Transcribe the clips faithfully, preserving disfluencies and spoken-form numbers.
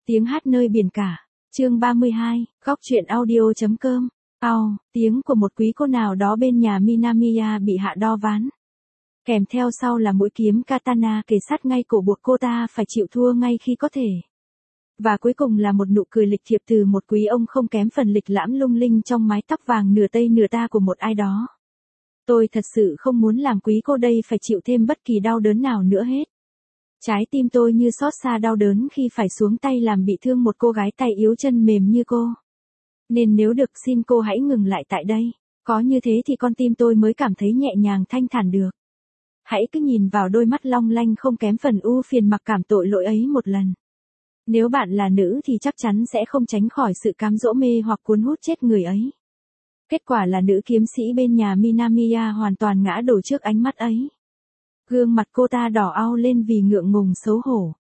Tiếng hát nơi biển cả. Chương ba mươi hai, góc truyện audio.com. Ao, tiếng của một quý cô nào đó bên nhà Minamiya bị hạ đo ván. Kèm theo sau là mũi kiếm katana kề sát ngay cổ buộc cô ta phải chịu thua ngay khi có thể. Và cuối cùng là một nụ cười lịch thiệp từ một quý ông không kém phần lịch lãm lung linh trong mái tóc vàng nửa tây nửa ta của một ai đó. Tôi thật sự không muốn làm quý cô đây phải chịu thêm bất kỳ đau đớn nào nữa hết. Trái tim tôi như xót xa đau đớn khi phải xuống tay làm bị thương một cô gái tay yếu chân mềm như cô. Nên nếu được xin cô hãy ngừng lại tại đây. Có như thế thì con tim tôi mới cảm thấy nhẹ nhàng thanh thản được. Hãy cứ nhìn vào đôi mắt long lanh không kém phần ưu phiền mặc cảm tội lỗi ấy một lần. Nếu bạn là nữ thì chắc chắn sẽ không tránh khỏi sự cám dỗ mê hoặc cuốn hút chết người ấy. Kết quả là nữ kiếm sĩ bên nhà Minamiya hoàn toàn ngã đổ trước ánh mắt ấy. Gương mặt cô ta đỏ au lên vì ngượng ngùng xấu hổ.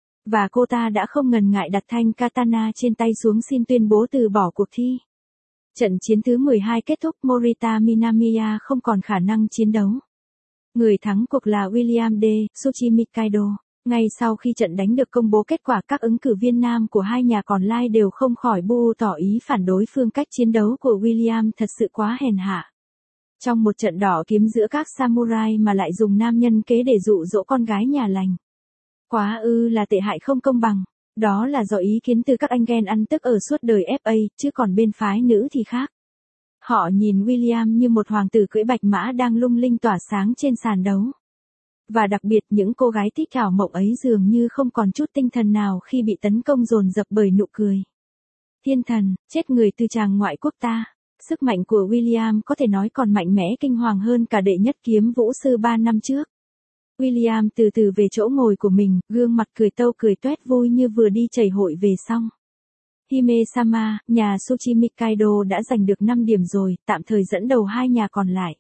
Và cô ta đã không ngần ngại đặt thanh katana trên tay xuống xin tuyên bố từ bỏ cuộc thi. Trận chiến thứ mười hai kết thúc, Morita Minamiya không còn khả năng chiến đấu. Người thắng cuộc là William D. Tsuchimikaido. Ngay sau khi trận đánh được công bố kết quả, các ứng cử viên nam của hai nhà còn lại đều không khỏi bu tỏ ý phản đối phương cách chiến đấu của William thật sự quá hèn hạ. Trong một trận đỏ kiếm giữa các samurai mà lại dùng nam nhân kế để dụ dỗ con gái nhà lành. Quá ư là tệ hại không công bằng. Đó là do ý kiến từ các anh ghen ăn tức ở suốt đời ép a, chứ còn bên phái nữ thì khác. Họ nhìn William như một hoàng tử cưỡi bạch mã đang lung linh tỏa sáng trên sàn đấu. Và đặc biệt những cô gái thích thảo mộng ấy dường như không còn chút tinh thần nào khi bị tấn công dồn dập bởi nụ cười. Thiên thần, chết người từ chàng ngoại quốc ta. Sức mạnh của William có thể nói còn mạnh mẽ kinh hoàng hơn cả đệ nhất kiếm vũ sư ba năm trước. William từ từ về chỗ ngồi của mình, gương mặt cười tâu cười toét vui như vừa đi chảy hội về xong. Hime-sama, nhà Tsuchimikaido đã giành được năm điểm rồi, tạm thời dẫn đầu hai nhà còn lại.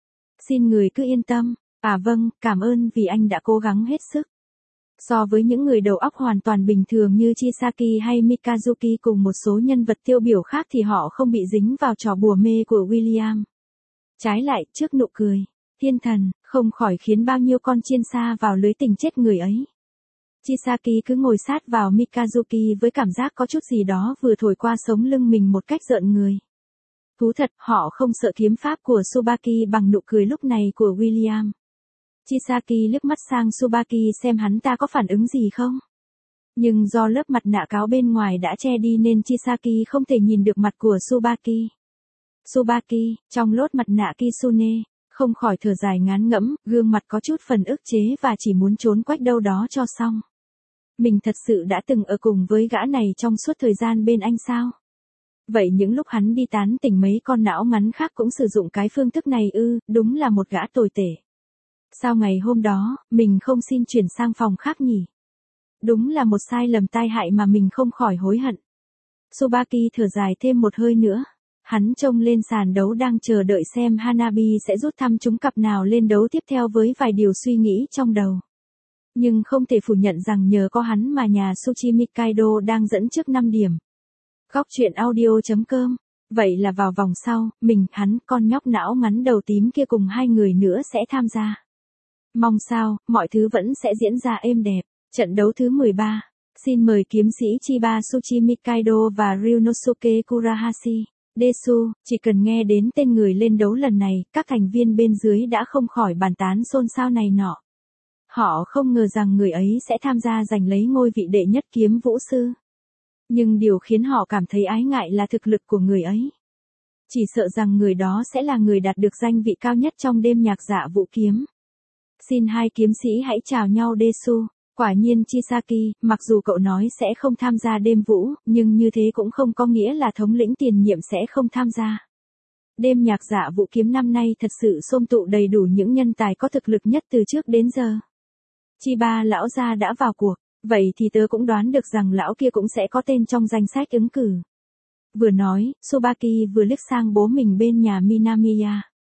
Xin người cứ yên tâm. À vâng, cảm ơn vì anh đã cố gắng hết sức. So với những người đầu óc hoàn toàn bình thường như Chisaki hay Mikazuki cùng một số nhân vật tiêu biểu khác thì họ không bị dính vào trò bùa mê của William. Trái lại, trước nụ cười, thiên thần, không khỏi khiến bao nhiêu con chiên xa vào lưới tình chết người ấy. Chisaki cứ ngồi sát vào Mikazuki với cảm giác có chút gì đó vừa thổi qua sống lưng mình một cách rợn người. Thú thật, họ không sợ kiếm pháp của Tsubaki bằng nụ cười lúc này của William. Chisaki liếc mắt sang Tsubaki xem hắn ta có phản ứng gì không. Nhưng do lớp mặt nạ cáo bên ngoài đã che đi nên Chisaki không thể nhìn được mặt của Tsubaki. Tsubaki, trong lốt mặt nạ Kitsune, không khỏi thở dài ngán ngẫm, gương mặt có chút phần ức chế và chỉ muốn trốn quách đâu đó cho xong. Mình thật sự đã từng ở cùng với gã này trong suốt thời gian bên anh sao? Vậy những lúc hắn đi tán tỉnh mấy con não ngắn khác cũng sử dụng cái phương thức này ư, đúng là một gã tồi tệ. Sao ngày hôm đó, mình không xin chuyển sang phòng khác nhỉ? Đúng là một sai lầm tai hại mà mình không khỏi hối hận. Tsubaki thở dài thêm một hơi nữa. Hắn trông lên sàn đấu đang chờ đợi xem Hanabi sẽ rút thăm trúng cặp nào lên đấu tiếp theo với vài điều suy nghĩ trong đầu. Nhưng không thể phủ nhận rằng nhờ có hắn mà nhà Tsuchimikaido đang dẫn trước năm điểm. Góc truyện audio.com. Vậy là vào vòng sau, mình, hắn, con nhóc não ngắn đầu tím kia cùng hai người nữa sẽ tham gia. Mong sao, mọi thứ vẫn sẽ diễn ra êm đẹp. Trận đấu thứ mười ba. Xin mời kiếm sĩ Chiba Tsuchimikaido và Ryunosuke Kurahashi. Desu, chỉ cần nghe đến tên người lên đấu lần này, các thành viên bên dưới đã không khỏi bàn tán xôn xao này nọ. Họ không ngờ rằng người ấy sẽ tham gia giành lấy ngôi vị đệ nhất kiếm vũ sư. Nhưng điều khiến họ cảm thấy ái ngại là thực lực của người ấy. Chỉ sợ rằng người đó sẽ là người đạt được danh vị cao nhất trong đêm nhạc dạ vũ kiếm. Xin hai kiếm sĩ hãy chào nhau Desu. Quả nhiên Chisaki, mặc dù cậu nói sẽ không tham gia đêm vũ, nhưng như thế cũng không có nghĩa là thống lĩnh tiền nhiệm sẽ không tham gia. Đêm nhạc dạ vũ kiếm năm nay thật sự xôm tụ đầy đủ những nhân tài có thực lực nhất từ trước đến giờ. Chiba lão gia đã vào cuộc, vậy thì tớ cũng đoán được rằng lão kia cũng sẽ có tên trong danh sách ứng cử. Vừa nói, Tsubaki vừa liếc sang bố mình bên nhà Minamiya.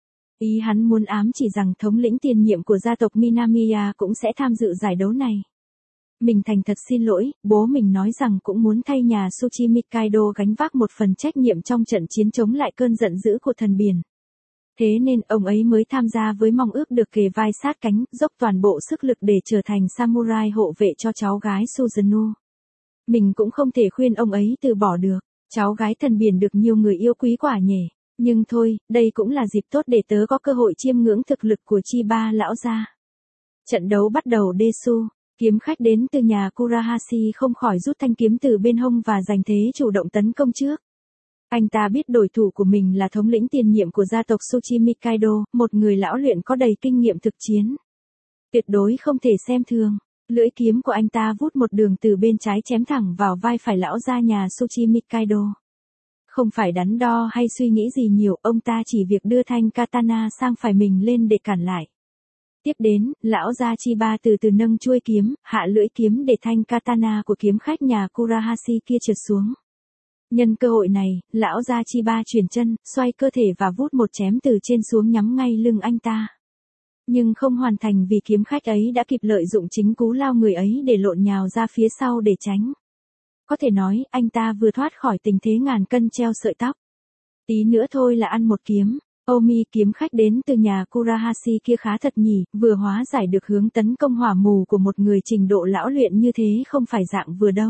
Ý hắn muốn ám chỉ rằng thống lĩnh tiền nhiệm của gia tộc Minamiya cũng sẽ tham dự giải đấu này. Mình thành thật xin lỗi, bố mình nói rằng cũng muốn thay nhà Tsuchimikaido gánh vác một phần trách nhiệm trong trận chiến chống lại cơn giận dữ của thần biển. Thế nên ông ấy mới tham gia với mong ước được kề vai sát cánh, dốc toàn bộ sức lực để trở thành samurai hộ vệ cho cháu gái Suzuno. Mình cũng không thể khuyên ông ấy từ bỏ được. Cháu gái thần biển được nhiều người yêu quý quả nhỉ. Nhưng thôi, đây cũng là dịp tốt để tớ có cơ hội chiêm ngưỡng thực lực của Chiba lão gia. Trận đấu bắt đầu. Desu, kiếm khách đến từ nhà Kurahashi không khỏi rút thanh kiếm từ bên hông và giành thế chủ động tấn công trước. Anh ta biết đối thủ của mình là thống lĩnh tiền nhiệm của gia tộc Tsuchimi Kaido, một người lão luyện có đầy kinh nghiệm thực chiến. Tuyệt đối không thể xem thường. Lưỡi kiếm của anh ta vút một đường từ bên trái chém thẳng vào vai phải lão gia nhà Tsuchimi Kaido. Không phải đắn đo hay suy nghĩ gì nhiều, ông ta chỉ việc đưa thanh katana sang phải mình lên để cản lại. Tiếp đến, lão gia Chiba từ từ nâng chuôi kiếm, hạ lưỡi kiếm để thanh katana của kiếm khách nhà Kurahashi kia trượt xuống. Nhân cơ hội này, lão gia Chiba chuyển chân, xoay cơ thể và vút một chém từ trên xuống nhắm ngay lưng anh ta. Nhưng không hoàn thành vì kiếm khách ấy đã kịp lợi dụng chính cú lao người ấy để lộn nhào ra phía sau để tránh. Có thể nói, anh ta vừa thoát khỏi tình thế ngàn cân treo sợi tóc. Tí nữa thôi là ăn một kiếm. Omi, kiếm khách đến từ nhà Kurahashi kia khá thật nhỉ, vừa hóa giải được hướng tấn công hỏa mù của một người trình độ lão luyện như thế không phải dạng vừa đâu.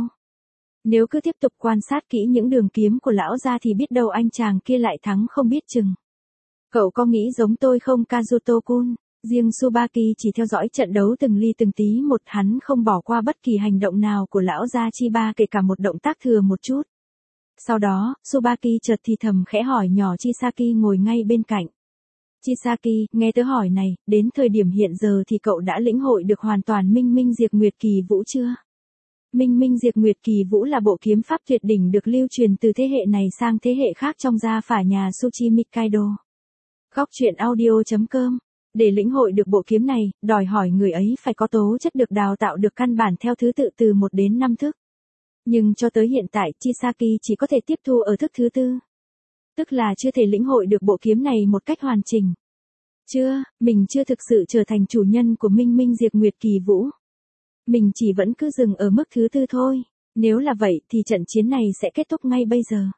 Nếu cứ tiếp tục quan sát kỹ những đường kiếm của lão ra thì biết đâu anh chàng kia lại thắng không biết chừng. Cậu có nghĩ giống tôi không Kazuto-kun? Riêng Tsubaki chỉ theo dõi trận đấu từng ly từng tí một, hắn không bỏ qua bất kỳ hành động nào của lão gia Chiba, kể cả một động tác thừa một chút. Sau đó, Tsubaki chợt thì thầm khẽ hỏi nhỏ Chisaki ngồi ngay bên cạnh. Chisaki, nghe tớ hỏi này, đến thời điểm hiện giờ thì cậu đã lĩnh hội được hoàn toàn Minh Minh Diệt Nguyệt Kỳ Vũ chưa? Minh Minh Diệt Nguyệt Kỳ Vũ là bộ kiếm pháp tuyệt đỉnh được lưu truyền từ thế hệ này sang thế hệ khác trong gia phả nhà Tsuchimi Kaido. Góc truyện audio chấm com. Để lĩnh hội được bộ kiếm này, đòi hỏi người ấy phải có tố chất được đào tạo được căn bản theo thứ tự từ một đến năm thức. Nhưng cho tới hiện tại, Chisaki chỉ có thể tiếp thu ở thức thứ tư. Tức là chưa thể lĩnh hội được bộ kiếm này một cách hoàn chỉnh. Chưa, mình chưa thực sự trở thành chủ nhân của Minh Minh Diệt Nguyệt Kỳ Vũ. Mình chỉ vẫn cứ dừng ở mức thứ tư thôi. Nếu là vậy thì trận chiến này sẽ kết thúc ngay bây giờ.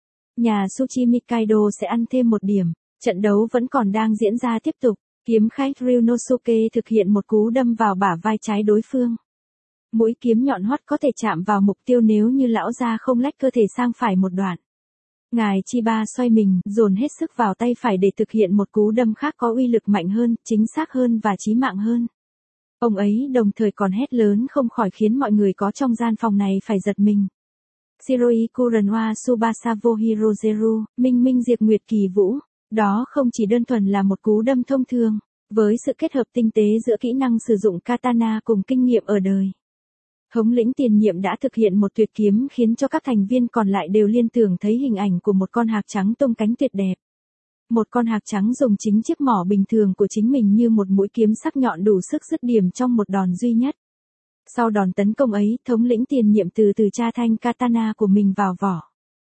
Nhà Tsuchimi Kaido sẽ ăn thêm một điểm. Trận đấu vẫn còn đang diễn ra tiếp tục. Kiếm khách Ryunosuke thực hiện một cú đâm vào bả vai trái đối phương. Mũi kiếm nhọn hoắt có thể chạm vào mục tiêu nếu như lão gia không lách cơ thể sang phải một đoạn. Ngài Chiba xoay mình, dồn hết sức vào tay phải để thực hiện một cú đâm khác có uy lực mạnh hơn, chính xác hơn và chí mạng hơn. Ông ấy đồng thời còn hét lớn không khỏi khiến mọi người có trong gian phòng này phải giật mình. Shiroi Kurenwa Tsubasa wo Hirozeru, Minh Minh Diệt Nguyệt Kỳ Vũ. Đó không chỉ đơn thuần là một cú đâm thông thường, với sự kết hợp tinh tế giữa kỹ năng sử dụng katana cùng kinh nghiệm ở đời. Thống lĩnh tiền nhiệm đã thực hiện một tuyệt kiếm khiến cho các thành viên còn lại đều liên tưởng thấy hình ảnh của một con hạc trắng tung cánh tuyệt đẹp. Một con hạc trắng dùng chính chiếc mỏ bình thường của chính mình như một mũi kiếm sắc nhọn đủ sức dứt điểm trong một đòn duy nhất. Sau đòn tấn công ấy, thống lĩnh tiền nhiệm từ từ tra thanh katana của mình vào vỏ.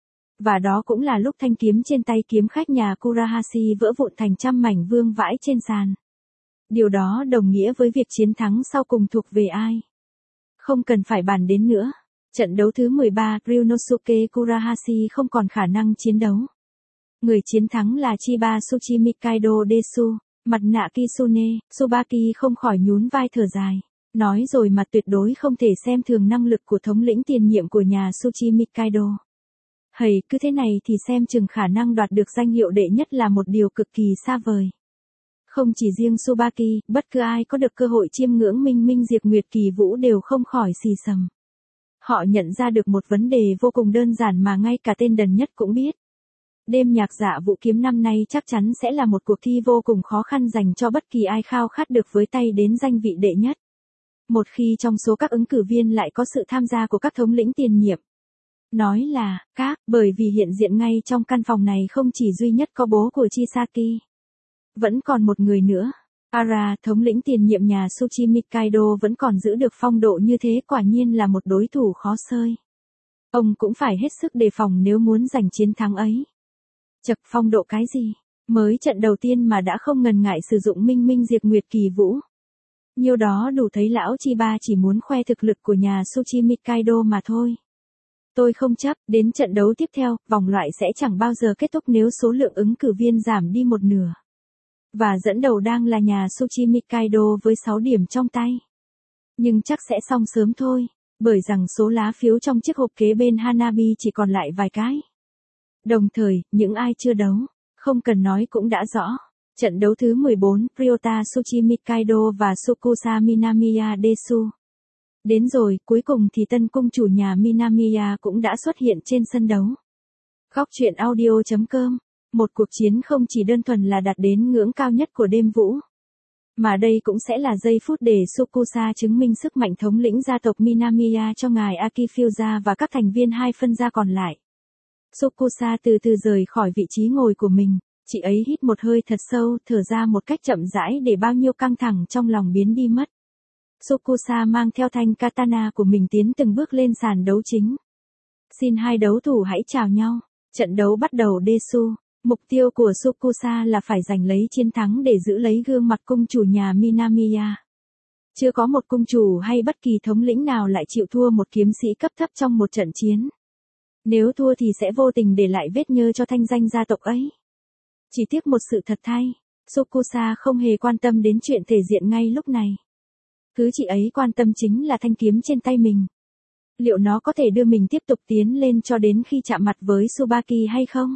Và đó cũng là lúc thanh kiếm trên tay kiếm khách nhà Kurahashi vỡ vụn thành trăm mảnh vương vãi trên sàn. Điều đó đồng nghĩa với việc chiến thắng sau cùng thuộc về ai. Không cần phải bàn đến nữa. Trận đấu thứ mười ba, Ryunosuke Kurahashi không còn khả năng chiến đấu. Người chiến thắng là Chiba Tsuchimi Kaido Desu, mặt nạ Kitsune. Tsubaki không khỏi nhún vai thở dài. Nói rồi mà tuyệt đối không thể xem thường năng lực của thống lĩnh tiền nhiệm của nhà Tsuchimi Kaido. Hầy, cứ thế này thì xem chừng khả năng đoạt được danh hiệu đệ nhất là một điều cực kỳ xa vời. Không chỉ riêng Tsubaki, bất cứ ai có được cơ hội chiêm ngưỡng Minh Minh Diệt Nguyệt Kỳ Vũ đều không khỏi xì xầm. Họ nhận ra được một vấn đề vô cùng đơn giản mà ngay cả tên đần nhất cũng biết. Đêm nhạc dạ vũ kiếm năm nay chắc chắn sẽ là một cuộc thi vô cùng khó khăn dành cho bất kỳ ai khao khát được với tay đến danh vị đệ nhất. Một khi trong số các ứng cử viên lại có sự tham gia của các thống lĩnh tiền nhiệm. Nói là, các, bởi vì hiện diện ngay trong căn phòng này không chỉ duy nhất có bố của Chisaki. Vẫn còn một người nữa. Ara, thống lĩnh tiền nhiệm nhà Tsuchimi Kaido vẫn còn giữ được phong độ như thế, quả nhiên là một đối thủ khó xơi. Ông cũng phải hết sức đề phòng nếu muốn giành chiến thắng ấy. Chậc, phong độ cái gì? Mới trận đầu tiên mà đã không ngần ngại sử dụng Minh Minh Diệt Nguyệt Kỳ Vũ. Nhiêu đó đủ thấy lão Chiba chỉ muốn khoe thực lực của nhà Tsuchimi Kaido mà thôi. Tôi không chấp, đến trận đấu tiếp theo, vòng loại sẽ chẳng bao giờ kết thúc nếu số lượng ứng cử viên giảm đi một nửa. Và dẫn đầu đang là nhà Tsuchimi Kaido với sáu điểm trong tay. Nhưng chắc sẽ xong sớm thôi. Bởi rằng số lá phiếu trong chiếc hộp kế bên Hanabi chỉ còn lại vài cái. Đồng thời, những ai chưa đấu, không cần nói cũng đã rõ. Trận đấu thứ mười bốn, Ryota Tsuchimi Kaido và Sukusa Minamiya Desu. Đến rồi, cuối cùng thì tân cung chủ nhà Minamiya cũng đã xuất hiện trên sân đấu. Góc truyện audio.com. Một cuộc chiến không chỉ đơn thuần là đạt đến ngưỡng cao nhất của đêm vũ. Mà đây cũng sẽ là giây phút để Sukusa chứng minh sức mạnh thống lĩnh gia tộc Minamiya cho ngài Akifusa và các thành viên hai phân gia còn lại. Sukusa từ từ rời khỏi vị trí ngồi của mình, chị ấy hít một hơi thật sâu, thở ra một cách chậm rãi để bao nhiêu căng thẳng trong lòng biến đi mất. Sukusa mang theo thanh katana của mình tiến từng bước lên sàn đấu chính. Xin hai đấu thủ hãy chào nhau. Trận đấu bắt đầu. Desu. Mục tiêu của Sukusa là phải giành lấy chiến thắng để giữ lấy gương mặt cung chủ nhà Minamiya. Chưa có một cung chủ hay bất kỳ thống lĩnh nào lại chịu thua một kiếm sĩ cấp thấp trong một trận chiến. Nếu thua thì sẽ vô tình để lại vết nhơ cho thanh danh gia tộc ấy. Chỉ tiếc một sự thật thay, Sukusa không hề quan tâm đến chuyện thể diện ngay lúc này. Thứ chị ấy quan tâm chính là thanh kiếm trên tay mình. Liệu nó có thể đưa mình tiếp tục tiến lên cho đến khi chạm mặt với Tsubaki hay không?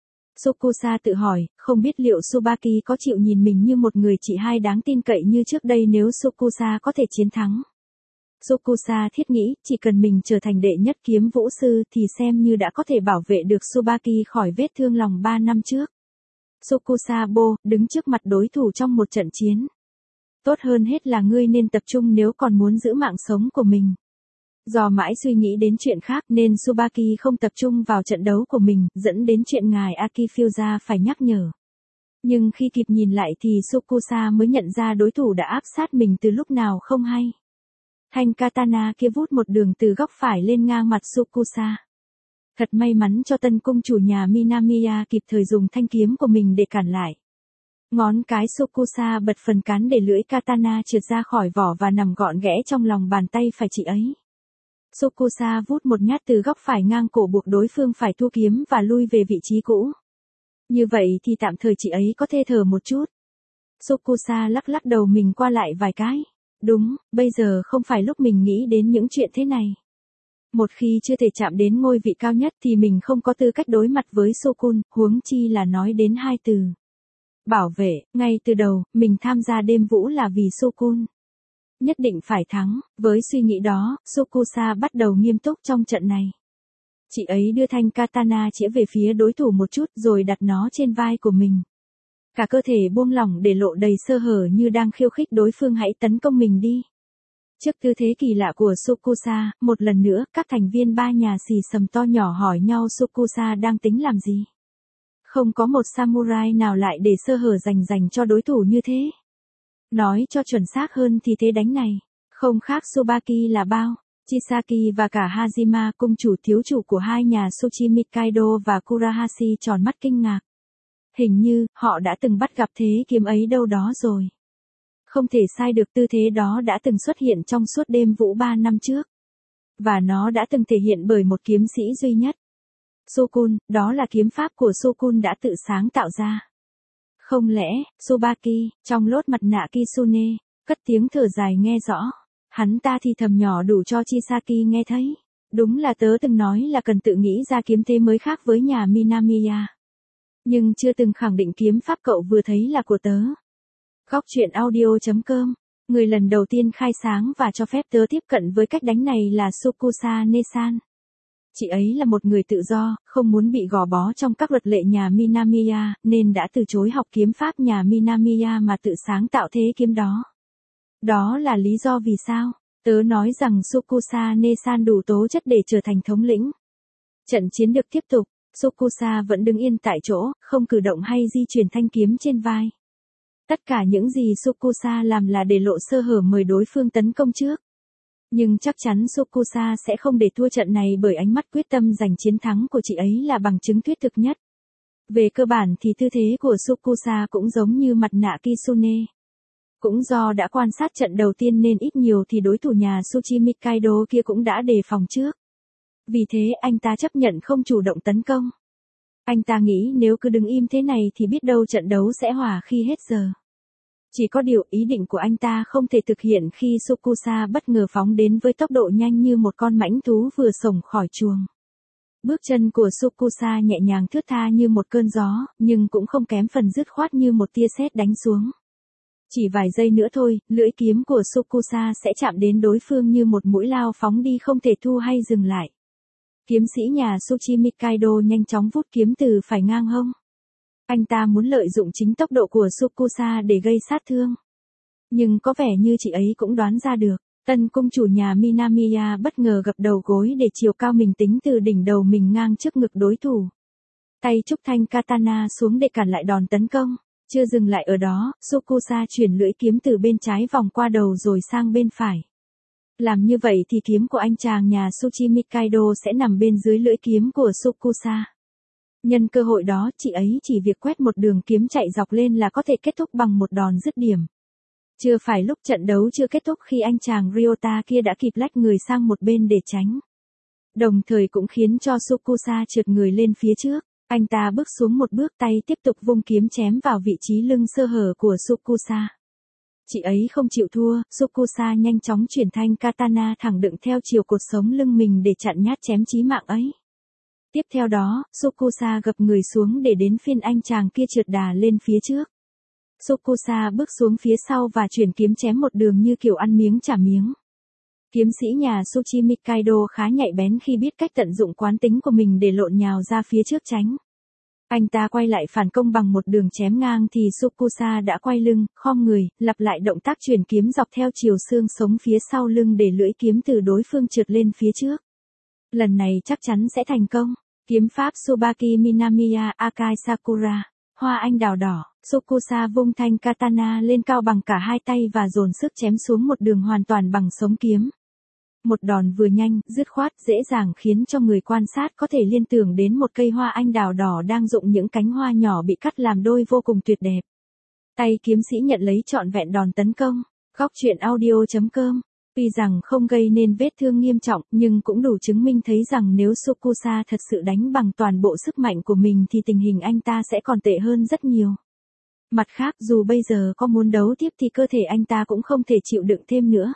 Sukusa tự hỏi, không biết liệu Tsubaki có chịu nhìn mình như một người chị hai đáng tin cậy như trước đây nếu Sukusa có thể chiến thắng. Sukusa thiết nghĩ, chỉ cần mình trở thành đệ nhất kiếm vũ sư thì xem như đã có thể bảo vệ được Tsubaki khỏi vết thương lòng ba năm trước. Sukusa Bo, đứng trước mặt đối thủ trong một trận chiến. Tốt hơn hết là ngươi nên tập trung nếu còn muốn giữ mạng sống của mình. Do mãi suy nghĩ đến chuyện khác nên Tsubaki không tập trung vào trận đấu của mình, dẫn đến chuyện ngài Akifusa phải nhắc nhở. Nhưng khi kịp nhìn lại thì Sukusa mới nhận ra đối thủ đã áp sát mình từ lúc nào không hay. Thanh katana kia vút một đường từ góc phải lên ngang mặt Sukusa. Thật may mắn cho tân cung chủ nhà Minamiya kịp thời dùng thanh kiếm của mình để cản lại. Ngón cái Sukusa bật phần cán để lưỡi katana trượt ra khỏi vỏ và nằm gọn ghẽ trong lòng bàn tay phải chị ấy. Sukusa vút một nhát từ góc phải ngang cổ buộc đối phương phải thua kiếm và lui về vị trí cũ. Như vậy thì tạm thời chị ấy có thể thở một chút. Sukusa lắc lắc đầu mình qua lại vài cái. Đúng, bây giờ không phải lúc mình nghĩ đến những chuyện thế này. Một khi chưa thể chạm đến ngôi vị cao nhất thì mình không có tư cách đối mặt với Sokun, huống chi là nói đến hai từ. Bảo vệ, ngay từ đầu, mình tham gia đêm vũ là vì Sokun. Nhất định phải thắng, với suy nghĩ đó, Sukusa bắt đầu nghiêm túc trong trận này. Chị ấy đưa thanh katana chĩa về phía đối thủ một chút rồi đặt nó trên vai của mình. Cả cơ thể buông lỏng để lộ đầy sơ hở như đang khiêu khích đối phương hãy tấn công mình đi. Trước tư thế kỳ lạ của Sukusa, một lần nữa, các thành viên ba nhà xì xầm to nhỏ hỏi nhau Sukusa đang tính làm gì. Không có một samurai nào lại để sơ hở dành dành cho đối thủ như thế. Nói cho chuẩn xác hơn thì thế đánh này, không khác Tsubaki là bao. Chisaki và cả Hajima cung chủ thiếu chủ của hai nhà Tsuchimi Kaido và Kurahashi tròn mắt kinh ngạc. Hình như, họ đã từng bắt gặp thế kiếm ấy đâu đó rồi. Không thể sai được tư thế đó đã từng xuất hiện trong suốt đêm vũ ba năm trước. Và nó đã từng thể hiện bởi một kiếm sĩ duy nhất. Sokun, đó là kiếm pháp của Sokun đã tự sáng tạo ra. Không lẽ, Tsubaki, trong lốt mặt nạ Kitsune, cất tiếng thở dài nghe rõ. Hắn ta thì thầm nhỏ đủ cho Chisaki nghe thấy. Đúng là tớ từng nói là cần tự nghĩ ra kiếm thế mới khác với nhà Minamiya. Nhưng chưa từng khẳng định kiếm pháp cậu vừa thấy là của tớ. Góc truyện audio.com. Người lần đầu tiên khai sáng và cho phép tớ tiếp cận với cách đánh này là Sukusa Nesan. Chị ấy là một người tự do, không muốn bị gò bó trong các luật lệ nhà Minamiya, nên đã từ chối học kiếm pháp nhà Minamiya mà tự sáng tạo thế kiếm đó. Đó là lý do vì sao, tớ nói rằng Sukusa Nesan đủ tố chất để trở thành thống lĩnh. Trận chiến được tiếp tục, Sukusa vẫn đứng yên tại chỗ, không cử động hay di chuyển thanh kiếm trên vai. Tất cả những gì Sukusa làm là để lộ sơ hở mời đối phương tấn công trước. Nhưng chắc chắn Sukusa sẽ không để thua trận này bởi ánh mắt quyết tâm giành chiến thắng của chị ấy là bằng chứng thuyết thực nhất. Về cơ bản thì tư thế của Sukusa cũng giống như mặt nạ Kitsune. Cũng do đã quan sát trận đầu tiên nên ít nhiều thì đối thủ nhà Tsuchimi Kaido kia cũng đã đề phòng trước. Vì thế anh ta chấp nhận không chủ động tấn công. Anh ta nghĩ nếu cứ đứng im thế này thì biết đâu trận đấu sẽ hòa khi hết giờ. Chỉ có điều ý định của anh ta không thể thực hiện khi Tsukusa bất ngờ phóng đến với tốc độ nhanh như một con mãnh thú vừa xổng khỏi chuồng. Bước chân của Tsukusa nhẹ nhàng thướt tha như một cơn gió, nhưng cũng không kém phần dứt khoát như một tia sét đánh xuống. Chỉ vài giây nữa thôi, lưỡi kiếm của Tsukusa sẽ chạm đến đối phương như một mũi lao phóng đi không thể thu hay dừng lại. Kiếm sĩ nhà Tsuchi Mikaido nhanh chóng vút kiếm từ phải ngang hông. Anh ta muốn lợi dụng chính tốc độ của Tsukusa để gây sát thương. Nhưng có vẻ như chị ấy cũng đoán ra được. Tân cung chủ nhà Minamiya bất ngờ gập đầu gối để chiều cao mình tính từ đỉnh đầu mình ngang trước ngực đối thủ. Tay trúc thanh katana xuống để cản lại đòn tấn công. Chưa dừng lại ở đó, Tsukusa chuyển lưỡi kiếm từ bên trái vòng qua đầu rồi sang bên phải. Làm như vậy thì kiếm của anh chàng nhà Tsuchi Mikaido sẽ nằm bên dưới lưỡi kiếm của Tsukusa. Nhân cơ hội đó, chị ấy chỉ việc quét một đường kiếm chạy dọc lên là có thể kết thúc bằng một đòn dứt điểm. Chưa phải lúc trận đấu chưa kết thúc khi anh chàng Ryota kia đã kịp lách người sang một bên để tránh. Đồng thời cũng khiến cho Tsukusa trượt người lên phía trước. Anh ta bước xuống một bước, tay tiếp tục vung kiếm chém vào vị trí lưng sơ hở của Tsukusa. Chị ấy không chịu thua, Tsukusa nhanh chóng chuyển thanh katana thẳng đựng theo chiều cột sống lưng mình để chặn nhát chém chí mạng ấy. Tiếp theo đó, Tsukusa gập người xuống để đến phiên anh chàng kia trượt đà lên phía trước. Tsukusa bước xuống phía sau và chuyển kiếm chém một đường như kiểu ăn miếng trả miếng. Kiếm sĩ nhà Tsuchi Mikaido khá nhạy bén khi biết cách tận dụng quán tính của mình để lộn nhào ra phía trước tránh. Anh ta quay lại phản công bằng một đường chém ngang thì Tsukusa đã quay lưng, khom người, lặp lại động tác chuyển kiếm dọc theo chiều xương sống phía sau lưng để lưỡi kiếm từ đối phương trượt lên phía trước. Lần này chắc chắn sẽ thành công. Kiếm pháp Tsubaki Minamiya Akai Sakura, hoa anh đào đỏ. Tsukusa vung thanh katana lên cao bằng cả hai tay và dồn sức chém xuống một đường hoàn toàn bằng sống kiếm. Một đòn vừa nhanh, dứt khoát, dễ dàng khiến cho người quan sát có thể liên tưởng đến một cây hoa anh đào đỏ đang rụng những cánh hoa nhỏ bị cắt làm đôi vô cùng tuyệt đẹp. Tay kiếm sĩ nhận lấy trọn vẹn đòn tấn công. Góc truyện audio chấm com. Tuy rằng không gây nên vết thương nghiêm trọng, nhưng cũng đủ chứng minh thấy rằng nếu Tsukusa thật sự đánh bằng toàn bộ sức mạnh của mình thì tình hình anh ta sẽ còn tệ hơn rất nhiều. Mặt khác, dù bây giờ có muốn đấu tiếp thì cơ thể anh ta cũng không thể chịu đựng thêm nữa.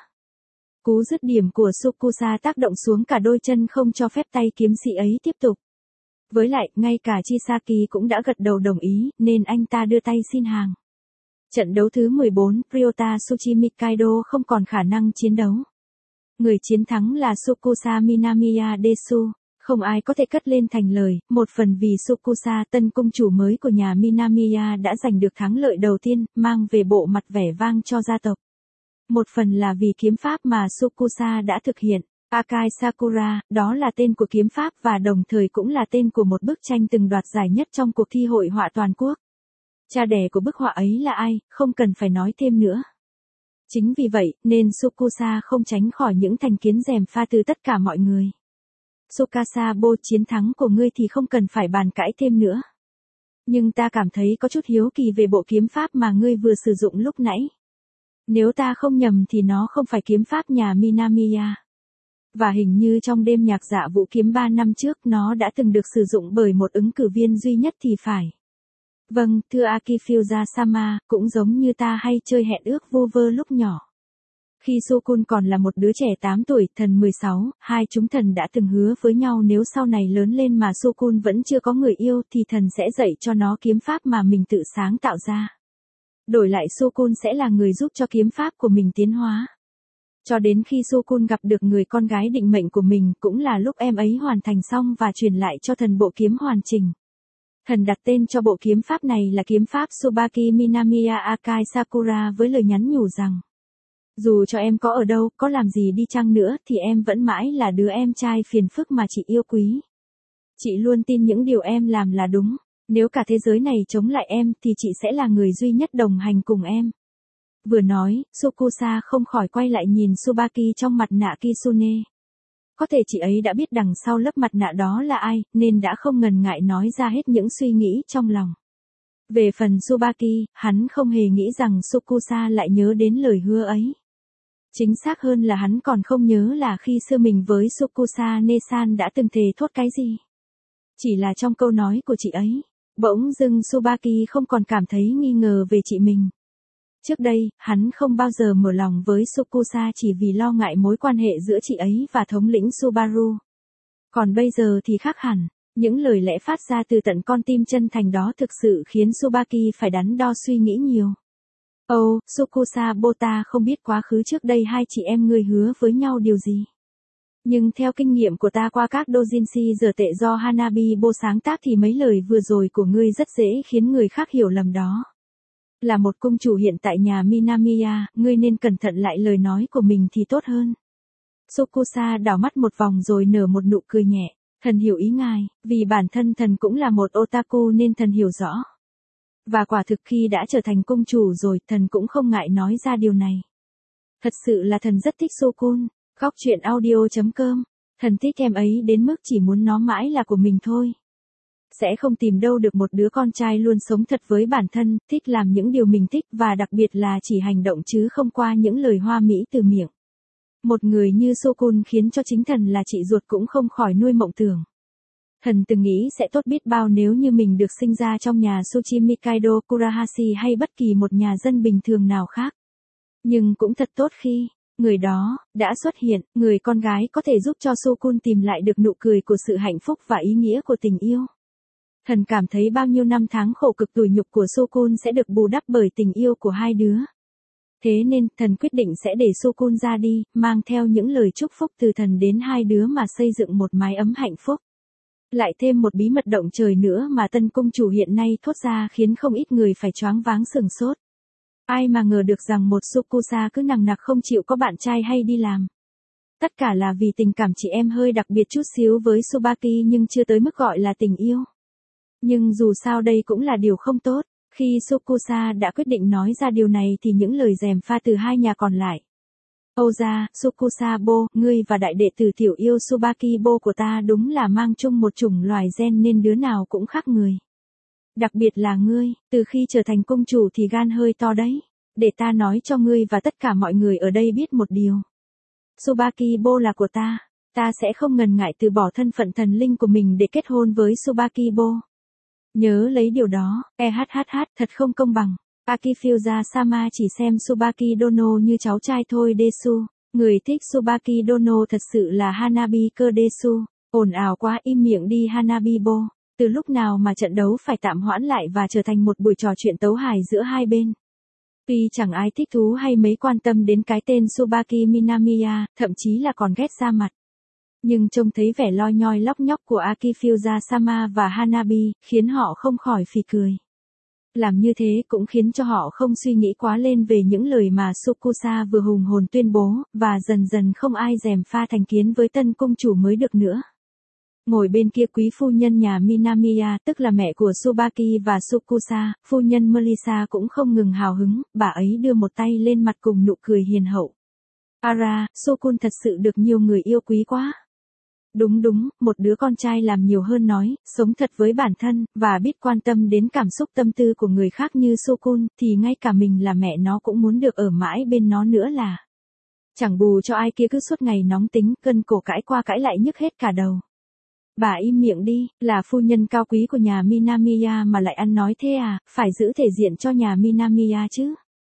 Cú dứt điểm của Tsukusa tác động xuống cả đôi chân không cho phép tay kiếm sĩ ấy tiếp tục. Với lại, ngay cả Chisaki cũng đã gật đầu đồng ý, nên anh ta đưa tay xin hàng. Trận đấu thứ mười bốn, Ryota Tsuchi Mikaido không còn khả năng chiến đấu. Người chiến thắng là Tsukusa Minamiya Desu. Không ai có thể cất lên thành lời, một phần vì Tsukusa tân cung chủ mới của nhà Minamiya đã giành được thắng lợi đầu tiên, mang về bộ mặt vẻ vang cho gia tộc. Một phần là vì kiếm pháp mà Tsukusa đã thực hiện. Akai Sakura, đó là tên của kiếm pháp và đồng thời cũng là tên của một bức tranh từng đoạt giải nhất trong cuộc thi hội họa toàn quốc. Cha đẻ của bức họa ấy là ai, không cần phải nói thêm nữa. Chính vì vậy, nên Tsukusa không tránh khỏi những thành kiến gièm pha từ tất cả mọi người. Tsukasa Bo, chiến thắng của ngươi thì không cần phải bàn cãi thêm nữa. Nhưng ta cảm thấy có chút hiếu kỳ về bộ kiếm pháp mà ngươi vừa sử dụng lúc nãy. Nếu ta không nhầm thì nó không phải kiếm pháp nhà Minamiya. Và hình như trong đêm nhạc dạ vũ kiếm ba năm trước nó đã từng được sử dụng bởi một ứng cử viên duy nhất thì phải. Vâng, thưa Akifuza-sama, cũng giống như ta hay chơi hẹn ước vu vơ lúc nhỏ. Khi Sukun còn là một đứa trẻ tám tuổi, thần mười sáu, hai chúng thần đã từng hứa với nhau nếu sau này lớn lên mà Sukun vẫn chưa có người yêu thì thần sẽ dạy cho nó kiếm pháp mà mình tự sáng tạo ra. Đổi lại Sukun sẽ là người giúp cho kiếm pháp của mình tiến hóa. Cho đến khi Sukun gặp được người con gái định mệnh của mình cũng là lúc em ấy hoàn thành xong và truyền lại cho thần bộ kiếm hoàn chỉnh. Thần đặt tên cho bộ kiếm pháp này là kiếm pháp Tsubaki Minamiya Akai Sakura với lời nhắn nhủ rằng dù cho em có ở đâu, có làm gì đi chăng nữa thì em vẫn mãi là đứa em trai phiền phức mà chị yêu quý. Chị luôn tin những điều em làm là đúng. Nếu cả thế giới này chống lại em thì chị sẽ là người duy nhất đồng hành cùng em. Vừa nói, Tsukusa không khỏi quay lại nhìn Tsubaki trong mặt nạ Kitsune. Có thể chị ấy đã biết đằng sau lớp mặt nạ đó là ai, nên đã không ngần ngại nói ra hết những suy nghĩ trong lòng. Về phần Tsubaki, hắn không hề nghĩ rằng Tsukusa lại nhớ đến lời hứa ấy. Chính xác hơn là hắn còn không nhớ là khi xưa mình với Tsukusa Nesan đã từng thề thốt cái gì. Chỉ là trong câu nói của chị ấy, bỗng dưng Tsubaki không còn cảm thấy nghi ngờ về chị mình. Trước đây, hắn không bao giờ mở lòng với Sukusa chỉ vì lo ngại mối quan hệ giữa chị ấy và thống lĩnh Subaru. Còn bây giờ thì khác hẳn, những lời lẽ phát ra từ tận con tim chân thành đó thực sự khiến Tsubaki phải đắn đo suy nghĩ nhiều. Ồ, oh, Sukusa Bota không biết quá khứ trước đây hai chị em ngươi hứa với nhau điều gì. Nhưng theo kinh nghiệm của ta qua các doujinshi giờ tệ do Hanabi Bo sáng tác thì mấy lời vừa rồi của ngươi rất dễ khiến người khác hiểu lầm đó. Là một cung chủ hiện tại nhà Minamiya, ngươi nên cẩn thận lại lời nói của mình thì tốt hơn. Sukusa đảo mắt một vòng rồi nở một nụ cười nhẹ. Thần hiểu ý ngài, vì bản thân thần cũng là một otaku nên thần hiểu rõ. Và quả thực khi đã trở thành cung chủ rồi, thần cũng không ngại nói ra điều này. Thật sự là thần rất thích Sukun. Góc truyện audio chấm com. Thần thích em ấy đến mức chỉ muốn nó mãi là của mình thôi. Sẽ không tìm đâu được một đứa con trai luôn sống thật với bản thân, thích làm những điều mình thích và đặc biệt là chỉ hành động chứ không qua những lời hoa mỹ từ miệng. Một người như Sukun khiến cho chính thần là chị ruột cũng không khỏi nuôi mộng tưởng. Thần từng nghĩ sẽ tốt biết bao nếu như mình được sinh ra trong nhà Tsuchimikaido Kurahashi hay bất kỳ một nhà dân bình thường nào khác. Nhưng cũng thật tốt khi người đó đã xuất hiện, người con gái có thể giúp cho Sukun tìm lại được nụ cười của sự hạnh phúc và ý nghĩa của tình yêu. Thần cảm thấy bao nhiêu năm tháng khổ cực tủi nhục của Sukun sẽ được bù đắp bởi tình yêu của hai đứa. Thế nên, thần quyết định sẽ để Sukun ra đi, mang theo những lời chúc phúc từ thần đến hai đứa mà xây dựng một mái ấm hạnh phúc. Lại thêm một bí mật động trời nữa mà tân cung chủ hiện nay thốt ra khiến không ít người phải choáng váng sửng sốt. Ai mà ngờ được rằng một Sukusa cứ nằng nặc không chịu có bạn trai hay đi làm. Tất cả là vì tình cảm chị em hơi đặc biệt chút xíu với Tsubaki nhưng chưa tới mức gọi là tình yêu. Nhưng dù sao đây cũng là điều không tốt. Khi Sukusa đã quyết định nói ra điều này thì những lời gièm pha từ hai nhà còn lại. Oza, Sukusa Bo, ngươi và đại đệ tử tiểu yêu Tsubaki Bo của ta đúng là mang chung một chủng loài gen nên đứa nào cũng khác người. Đặc biệt là ngươi, từ khi trở thành công chủ thì gan hơi to đấy. Để ta nói cho ngươi và tất cả mọi người ở đây biết một điều. Tsubaki Bo là của ta, ta sẽ không ngần ngại từ bỏ thân phận thần linh của mình để kết hôn với Tsubaki Bo. Nhớ lấy điều đó, e hát hát hát thật không công bằng. Akifyuza Sama chỉ xem Tsubaki Dono như cháu trai thôi Desu. Người thích Tsubaki Dono thật sự là Hanabi cơ Desu. Ồn ào quá im miệng đi Hanabi Bo. Từ lúc nào mà trận đấu phải tạm hoãn lại và trở thành một buổi trò chuyện tấu hài giữa hai bên. Tuy chẳng ai thích thú hay mấy quan tâm đến cái tên Tsubaki Minamiya, thậm chí là còn ghét ra mặt. Nhưng trông thấy vẻ loi nhoi lóc nhóc của Akifyuza Sama và Hanabi, khiến họ không khỏi phì cười. Làm như thế cũng khiến cho họ không suy nghĩ quá lên về những lời mà Sukusa vừa hùng hồn tuyên bố, và dần dần không ai gièm pha thành kiến với tân cung chủ mới được nữa. Ngồi bên kia quý phu nhân nhà Minamiya, tức là mẹ của Tsubaki và Sukusa, phu nhân Melissa cũng không ngừng hào hứng, bà ấy đưa một tay lên mặt cùng nụ cười hiền hậu. Ara, Sukun thật sự được nhiều người yêu quý quá. Đúng đúng, một đứa con trai làm nhiều hơn nói, sống thật với bản thân, và biết quan tâm đến cảm xúc tâm tư của người khác như Sukun, thì ngay cả mình là mẹ nó cũng muốn được ở mãi bên nó nữa là. Chẳng bù cho ai kia cứ suốt ngày nóng tính, cân cổ cãi qua cãi lại nhức hết cả đầu. Bà im miệng đi, là phu nhân cao quý của nhà Minamiya mà lại ăn nói thế à, phải giữ thể diện cho nhà Minamiya chứ.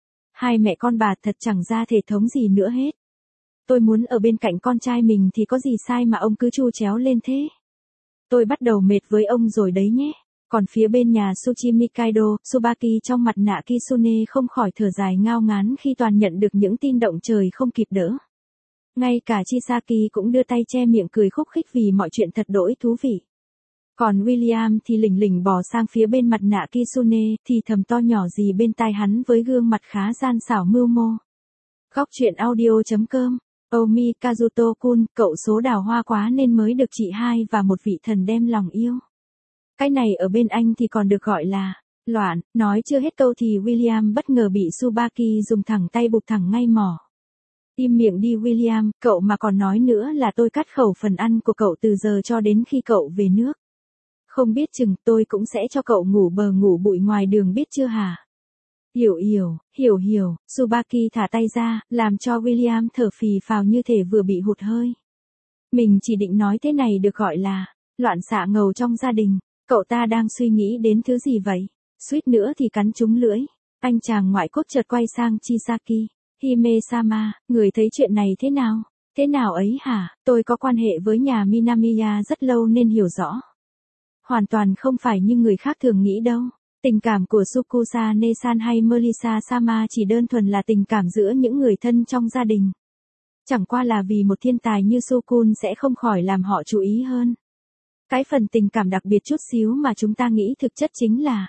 Hai mẹ con bà thật chẳng ra thể thống gì nữa hết. Tôi muốn ở bên cạnh con trai mình thì có gì sai mà ông cứ chu chéo lên thế. Tôi bắt đầu mệt với ông rồi đấy nhé. Còn phía bên nhà Tsuchimikaido, Tsubaki trong mặt nạ Kitsune không khỏi thở dài ngao ngán khi toàn nhận được những tin động trời không kịp đỡ. Ngay cả Chisaki cũng đưa tay che miệng cười khúc khích vì mọi chuyện thật đỗi thú vị. Còn William thì lỉnh lỉnh bò sang phía bên mặt nạ Kitsune, thì thầm to nhỏ gì bên tai hắn với gương mặt khá gian xảo mưu mô. Góc truyện audio chấm com. Omi Kazuto-kun, cậu số đào hoa quá nên mới được chị hai và một vị thần đem lòng yêu. Cái này ở bên anh thì còn được gọi là loạn, nói chưa hết câu thì William bất ngờ bị Tsubaki dùng thẳng tay bụp thẳng ngay mỏ. Im miệng đi William, cậu mà còn nói nữa là tôi cắt khẩu phần ăn của cậu từ giờ cho đến khi cậu về nước. Không biết chừng tôi cũng sẽ cho cậu ngủ bờ ngủ bụi ngoài đường biết chưa hả? Hiểu hiểu, hiểu hiểu, Tsubaki thả tay ra, làm cho William thở phì phào như thể vừa bị hụt hơi. Mình chỉ định nói thế này được gọi là loạn xạ ngầu trong gia đình. Cậu ta đang suy nghĩ đến thứ gì vậy? Suýt nữa thì cắn trúng lưỡi. Anh chàng ngoại quốc chợt quay sang Chisaki. Hime-sama, người thấy chuyện này thế nào? Thế nào ấy hả? Tôi có quan hệ với nhà Minamiya rất lâu nên hiểu rõ. Hoàn toàn không phải như người khác thường nghĩ đâu. Tình cảm của Sukusane-san hay Melissa-sama chỉ đơn thuần là tình cảm giữa những người thân trong gia đình. Chẳng qua là vì một thiên tài như Sukun sẽ không khỏi làm họ chú ý hơn. Cái phần tình cảm đặc biệt chút xíu mà chúng ta nghĩ thực chất chính là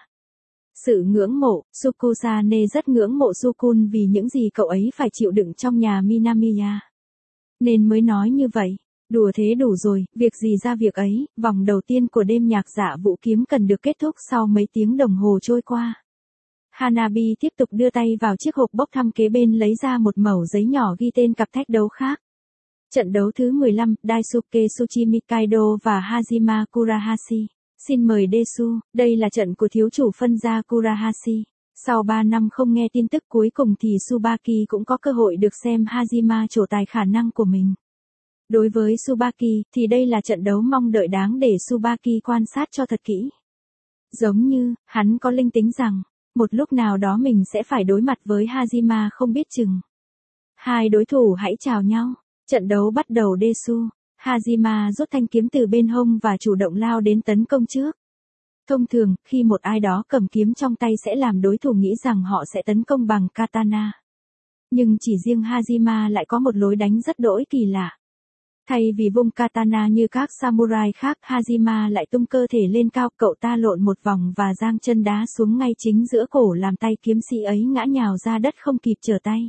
sự ngưỡng mộ. Sukusane rất ngưỡng mộ Sukun vì những gì cậu ấy phải chịu đựng trong nhà Minamiya. Nên mới nói như vậy. Đùa thế đủ rồi, việc gì ra việc ấy, vòng đầu tiên của đêm nhạc dạ vũ kiếm cần được kết thúc sau mấy tiếng đồng hồ trôi qua. Hanabi tiếp tục đưa tay vào chiếc hộp bốc thăm kế bên lấy ra một mẩu giấy nhỏ ghi tên cặp thách đấu khác. Trận đấu thứ mười lăm, Daisuke Tsuchimikaido và Hajima Kurahashi. Xin mời Desu, đây là trận của thiếu chủ phân gia Kurahashi. Sau ba năm không nghe tin tức cuối cùng thì Tsubaki cũng có cơ hội được xem Hajima trổ tài khả năng của mình. Đối với Tsubaki thì đây là trận đấu mong đợi đáng để Tsubaki quan sát cho thật kỹ. Giống như, hắn có linh tính rằng, một lúc nào đó mình sẽ phải đối mặt với Hajima không biết chừng. Hai đối thủ hãy chào nhau. Trận đấu bắt đầu. Desu. Hajima rút thanh kiếm từ bên hông và chủ động lao đến tấn công trước. Thông thường, khi một ai đó cầm kiếm trong tay sẽ làm đối thủ nghĩ rằng họ sẽ tấn công bằng katana. Nhưng chỉ riêng Hajima lại có một lối đánh rất đỗi kỳ lạ. Thay vì vung katana như các samurai khác, Hajima lại tung cơ thể lên cao, cậu ta lộn một vòng và giang chân đá xuống ngay chính giữa cổ làm tay kiếm sĩ ấy ngã nhào ra đất không kịp trở tay.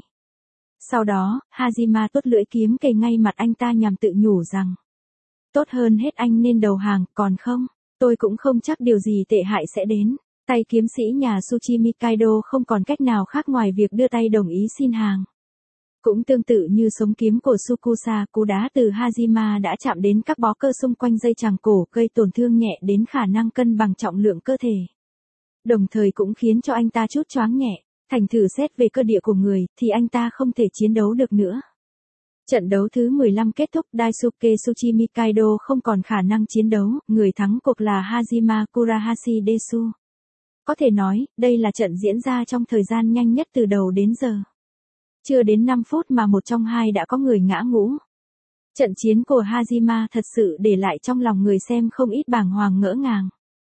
Sau đó, Hajima tuốt lưỡi kiếm kề ngay mặt anh ta nhằm tự nhủ rằng, tốt hơn hết anh nên đầu hàng, còn không, tôi cũng không chắc điều gì tệ hại sẽ đến. Tay kiếm sĩ nhà Tsuchimikaido không còn cách nào khác ngoài việc đưa tay đồng ý xin hàng. Cũng tương tự như sống kiếm của Sukusa, cú đá từ Hajima đã chạm đến các bó cơ xung quanh dây chằng cổ, gây tổn thương nhẹ đến khả năng cân bằng trọng lượng cơ thể. Đồng thời cũng khiến cho anh ta chút choáng nhẹ, thành thử xét về cơ địa của người, thì anh ta không thể chiến đấu được nữa. Trận đấu thứ mười lăm kết thúc, Daisuke Tsuchimikaido không còn khả năng chiến đấu, người thắng cuộc là Hajima Kurahashi Desu. Có thể nói, đây là trận diễn ra trong thời gian nhanh nhất từ đầu đến giờ. Chưa đến năm phút mà một trong hai đã có người ngã ngũ. Trận chiến của Hajima thật sự để lại trong lòng người xem không ít bàng hoàng ngỡ ngàng.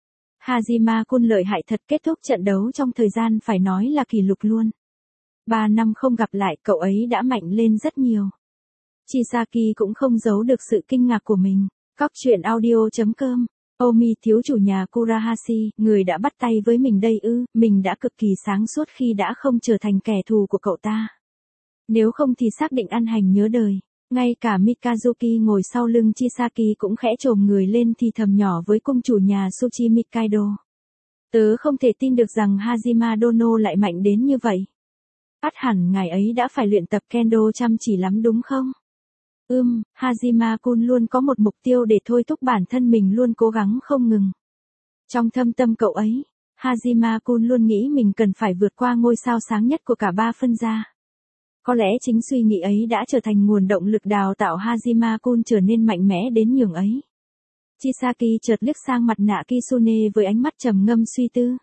Hajima Kun lợi hại thật, kết thúc trận đấu trong thời gian phải nói là kỷ lục luôn. Ba năm không gặp lại, cậu ấy đã mạnh lên rất nhiều. Chisaki cũng không giấu được sự kinh ngạc của mình. Cóc truyện audio chấm com. Omi, thiếu chủ nhà Kurahashi, người đã bắt tay với mình đây ư, mình đã cực kỳ sáng suốt khi đã không trở thành kẻ thù của cậu ta. Nếu không thì xác định ăn hành nhớ đời. Ngay cả Mikazuki ngồi sau lưng Chisaki cũng khẽ chồm người lên thì thầm nhỏ với cung chủ nhà Tsuchimikaido. Tớ không thể tin được rằng Hajima Dono lại mạnh đến như vậy. Ắt hẳn ngài ấy đã phải luyện tập kendo chăm chỉ lắm đúng không? Ừm, Hajima Kun luôn có một mục tiêu để thôi thúc bản thân mình luôn cố gắng không ngừng. Trong thâm tâm cậu ấy, Hajima Kun luôn nghĩ mình cần phải vượt qua ngôi sao sáng nhất của cả ba phân gia. Có lẽ chính suy nghĩ ấy đã trở thành nguồn động lực đào tạo Hajima Kun trở nên mạnh mẽ đến nhường ấy. Chisaki chợt liếc sang mặt nạ Kitsune với ánh mắt trầm ngâm suy tư.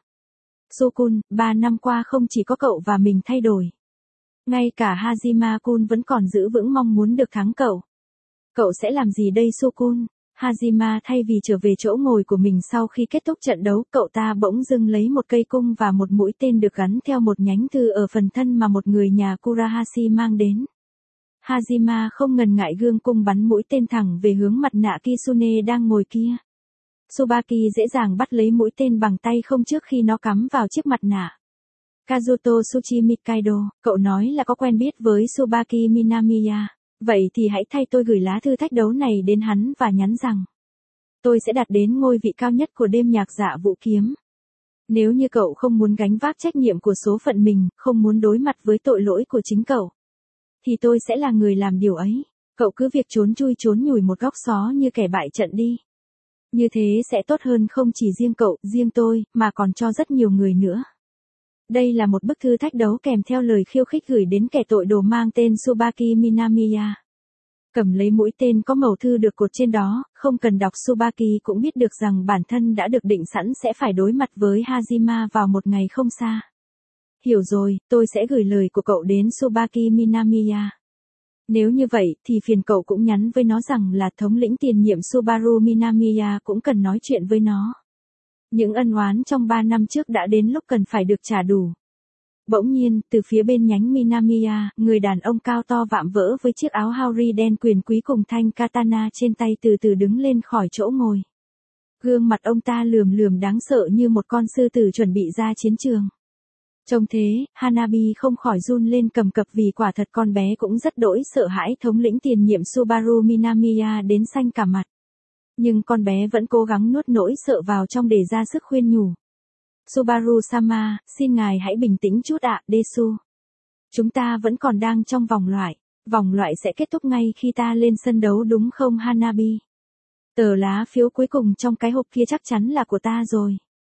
Sukun, ba năm qua không chỉ có cậu và mình thay đổi. Ngay cả Hajima Kun vẫn còn giữ vững mong muốn được thắng cậu. Cậu sẽ làm gì đây Sukun? Hajima thay vì trở về chỗ ngồi của mình sau khi kết thúc trận đấu, cậu ta bỗng dưng lấy một cây cung và một mũi tên được gắn theo một nhánh thư ở phần thân mà một người nhà Kurahashi mang đến. Hajima không ngần ngại gương cung bắn mũi tên thẳng về hướng mặt nạ Kitsune đang ngồi kia. Tsubaki dễ dàng bắt lấy mũi tên bằng tay không trước khi nó cắm vào chiếc mặt nạ. Kazuto Tsuchimikaido, cậu nói là có quen biết với Tsubaki Minamiya. Vậy thì hãy thay tôi gửi lá thư thách đấu này đến hắn và nhắn rằng tôi sẽ đạt đến ngôi vị cao nhất của đêm nhạc dạ vũ kiếm. Nếu như cậu không muốn gánh vác trách nhiệm của số phận mình, không muốn đối mặt với tội lỗi của chính cậu, thì tôi sẽ là người làm điều ấy. Cậu cứ việc trốn chui trốn nhủi một góc xó như kẻ bại trận đi. Như thế sẽ tốt hơn không chỉ riêng cậu, riêng tôi, mà còn cho rất nhiều người nữa. Đây là một bức thư thách đấu kèm theo lời khiêu khích gửi đến kẻ tội đồ mang tên Tsubaki Minamiya. Cầm lấy mũi tên có mẩu thư được cột trên đó, không cần đọc Tsubaki cũng biết được rằng bản thân đã được định sẵn sẽ phải đối mặt với Hajima vào một ngày không xa. hiểu rồi, tôi sẽ gửi lời của cậu đến Tsubaki Minamiya. Nếu như vậy, thì phiền cậu cũng nhắn với nó rằng là thống lĩnh tiền nhiệm Subaru Minamiya cũng cần nói chuyện với nó. Những ân oán trong ba năm trước đã đến lúc cần phải được trả đủ. Bỗng nhiên, từ phía bên nhánh Minamiya, người đàn ông cao to vạm vỡ với chiếc áo Haori đen quyền quý cùng thanh katana trên tay từ từ đứng lên khỏi chỗ ngồi. Gương mặt ông ta lườm lườm đáng sợ như một con sư tử chuẩn bị ra chiến trường. Trông thế, Hanabi không khỏi run lên cầm cập vì quả thật con bé cũng rất đỗi sợ hãi thống lĩnh tiền nhiệm Subaru Minamiya đến xanh cả mặt. Nhưng con bé vẫn cố gắng nuốt nỗi sợ vào trong để ra sức khuyên nhủ. Subaru-sama, xin ngài hãy bình tĩnh chút ạ, Desu. Chúng ta vẫn còn đang trong vòng loại. Vòng loại sẽ kết thúc ngay khi ta lên sân đấu đúng không Hanabi? Tờ lá phiếu cuối cùng trong cái hộp kia chắc chắn là của ta rồi.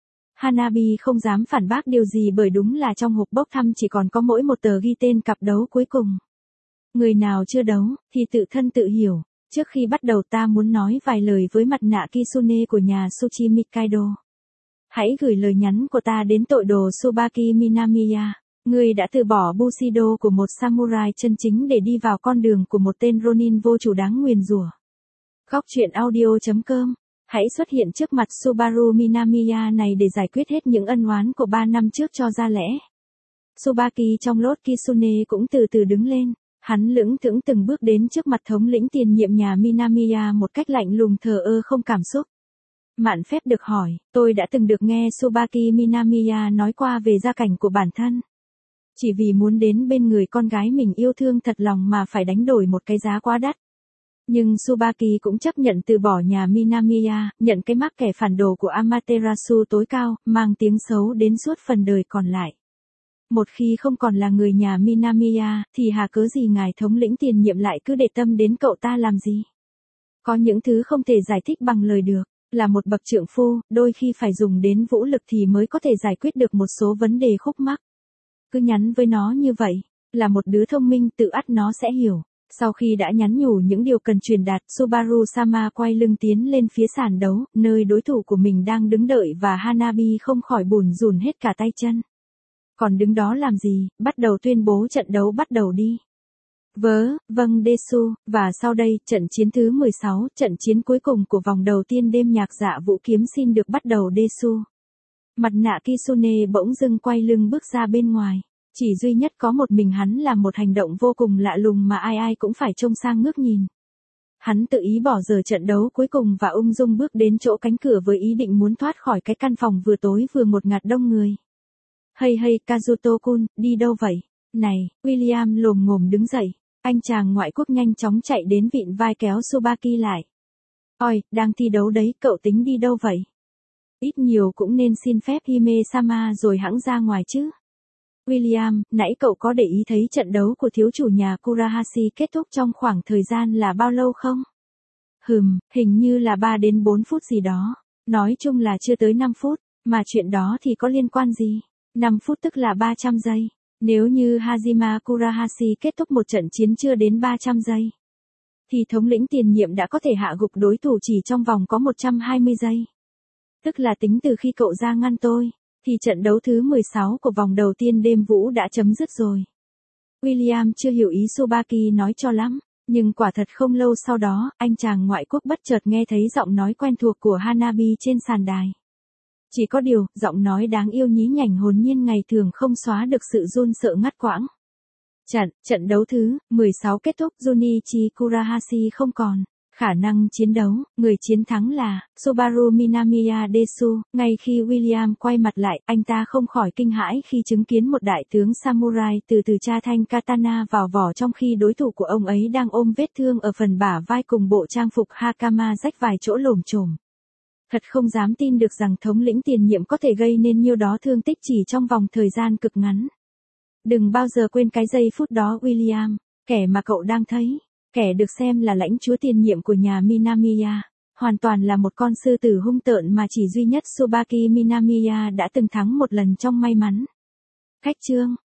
Hanabi không dám phản bác điều gì bởi đúng là trong hộp bốc thăm chỉ còn có mỗi một tờ ghi tên cặp đấu cuối cùng. Người nào chưa đấu, thì tự thân tự hiểu. Trước khi bắt đầu ta muốn nói vài lời với mặt nạ Kitsune của nhà Tsuchi Mikaido. Hãy gửi lời nhắn của ta đến tội đồ Tsubaki Minamiya. Người đã từ bỏ Bushido của một samurai chân chính để đi vào con đường của một tên Ronin vô chủ đáng nguyền rủa. Góc truyện audio chấm com. Hãy xuất hiện trước mặt Subaru Minamiya này để giải quyết hết những ân oán của ba năm trước cho ra lẽ. Tsubaki trong lốt Kitsune cũng từ từ đứng lên. Hắn lững thững từng bước đến trước mặt thống lĩnh tiền nhiệm nhà Minamiya một cách lạnh lùng thờ ơ không cảm xúc. Mạn phép được hỏi, tôi đã từng được nghe Tsubaki Minamiya nói qua về gia cảnh của bản thân. Chỉ vì muốn đến bên người con gái mình yêu thương thật lòng mà phải đánh đổi một cái giá quá đắt. Nhưng Tsubaki cũng chấp nhận từ bỏ nhà Minamiya, nhận cái mác kẻ phản đồ của Amaterasu tối cao, mang tiếng xấu đến suốt phần đời còn lại. Một khi không còn là người nhà Minamiya, thì hà cớ gì ngài thống lĩnh tiền nhiệm lại cứ để tâm đến cậu ta làm gì? Có những thứ không thể giải thích bằng lời được. Là một bậc trượng phu, đôi khi phải dùng đến vũ lực thì mới có thể giải quyết được một số vấn đề khúc mắc. Cứ nhắn với nó như vậy, là một đứa thông minh tự ắt nó sẽ hiểu. Sau khi đã nhắn nhủ những điều cần truyền đạt, Subaru-sama quay lưng tiến lên phía sàn đấu, nơi đối thủ của mình đang đứng đợi và Hanabi không khỏi bủn rủn hết cả tay chân. Còn đứng đó làm gì, bắt đầu tuyên bố trận đấu bắt đầu đi. Vớ, vâng Desu, và sau đây, trận chiến thứ mười sáu, trận chiến cuối cùng của vòng đầu tiên đêm nhạc dạ vũ kiếm xin được bắt đầu Desu. Mặt nạ Kitsune bỗng dưng quay lưng bước ra bên ngoài. Chỉ duy nhất có một mình hắn làm một hành động vô cùng lạ lùng mà ai ai cũng phải trông sang ngước nhìn. Hắn tự ý bỏ dở trận đấu cuối cùng và ung dung bước đến chỗ cánh cửa với ý định muốn thoát khỏi cái căn phòng vừa tối vừa ngột ngạt đông người. Hay hay Kazuto-kun, đi đâu vậy? Này, William lồm ngồm đứng dậy. Anh chàng ngoại quốc nhanh chóng chạy đến vịn vai kéo Tsubaki lại. Ôi, đang thi đấu đấy, cậu tính đi đâu vậy? Ít nhiều cũng nên xin phép Hime-sama rồi hẵng ra ngoài chứ. William, nãy cậu có để ý thấy trận đấu của thiếu chủ nhà Kurahashi kết thúc trong khoảng thời gian là bao lâu không? Hừm, hình như là ba đến bốn phút gì đó. Nói chung là chưa tới năm phút, mà chuyện đó thì có liên quan gì? năm phút tức là ba trăm giây. Nếu như Hajime Kurahashi kết thúc một trận chiến chưa đến ba trăm giây, thì thống lĩnh tiền nhiệm đã có thể hạ gục đối thủ chỉ trong vòng có một trăm hai mươi giây. Tức là tính từ khi cậu ra ngăn tôi, thì trận đấu thứ mười sáu của vòng đầu tiên đêm vũ đã chấm dứt rồi. William chưa hiểu ý Tsubaki nói cho lắm, nhưng quả thật không lâu sau đó, anh chàng ngoại quốc bất chợt nghe thấy giọng nói quen thuộc của Hanabi trên sàn đài. Chỉ có điều, giọng nói đáng yêu nhí nhảnh hồn nhiên ngày thường không xóa được sự run sợ ngắt quãng. Trận, trận đấu thứ mười sáu kết thúc, Junichi Kurahashi không còn khả năng chiến đấu, người chiến thắng là Subaru Minamiya Desu. Ngay khi William quay mặt lại, anh ta không khỏi kinh hãi khi chứng kiến một đại tướng samurai từ từ tra thanh katana vào vỏ trong khi đối thủ của ông ấy đang ôm vết thương ở phần bả vai cùng bộ trang phục hakama rách vài chỗ lồm chồm. Thật không dám tin được rằng thống lĩnh tiền nhiệm có thể gây nên nhiêu đó thương tích chỉ trong vòng thời gian cực ngắn. Đừng bao giờ quên cái giây phút đó William, kẻ mà cậu đang thấy, kẻ được xem là lãnh chúa tiền nhiệm của nhà Minamiya, hoàn toàn là một con sư tử hung tợn mà chỉ duy nhất Tsubaki Minamiya đã từng thắng một lần trong may mắn. Khách chương